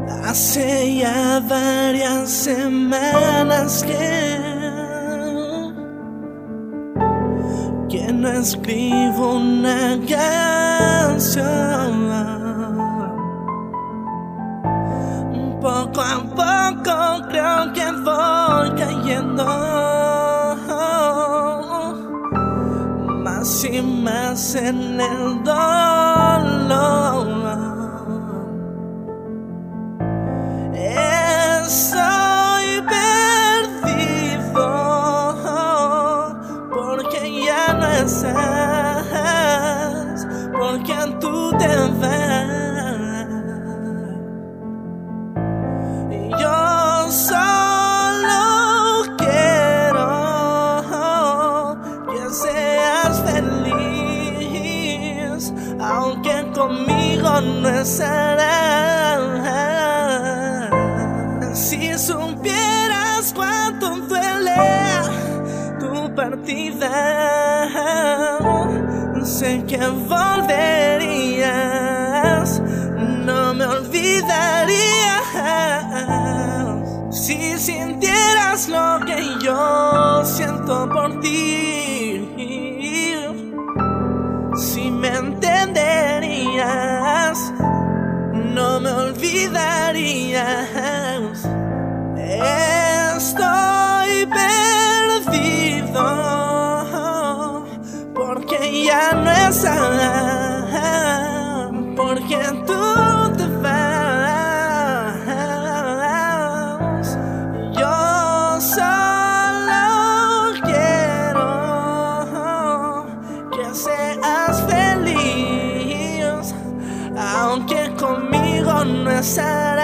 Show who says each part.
Speaker 1: Hace ya varias semanas que no escribo una canción. Poco a poco creo que voy cayendo más y más en el dolor. Estoy perdido porque ya no estás, porque tú te vas. Yo solo quiero que seas feliz, aunque conmigo no estarás. Si supieras cuánto duele tu partida, sé que volverías, no me olvidarías. Si sintieras lo que yo siento por ti, si me entenderías, no me olvidarías. Estoy perdido porque ya no estás, porque tú te vas. Yo solo quiero que seas feliz, aunque conmigo no estás.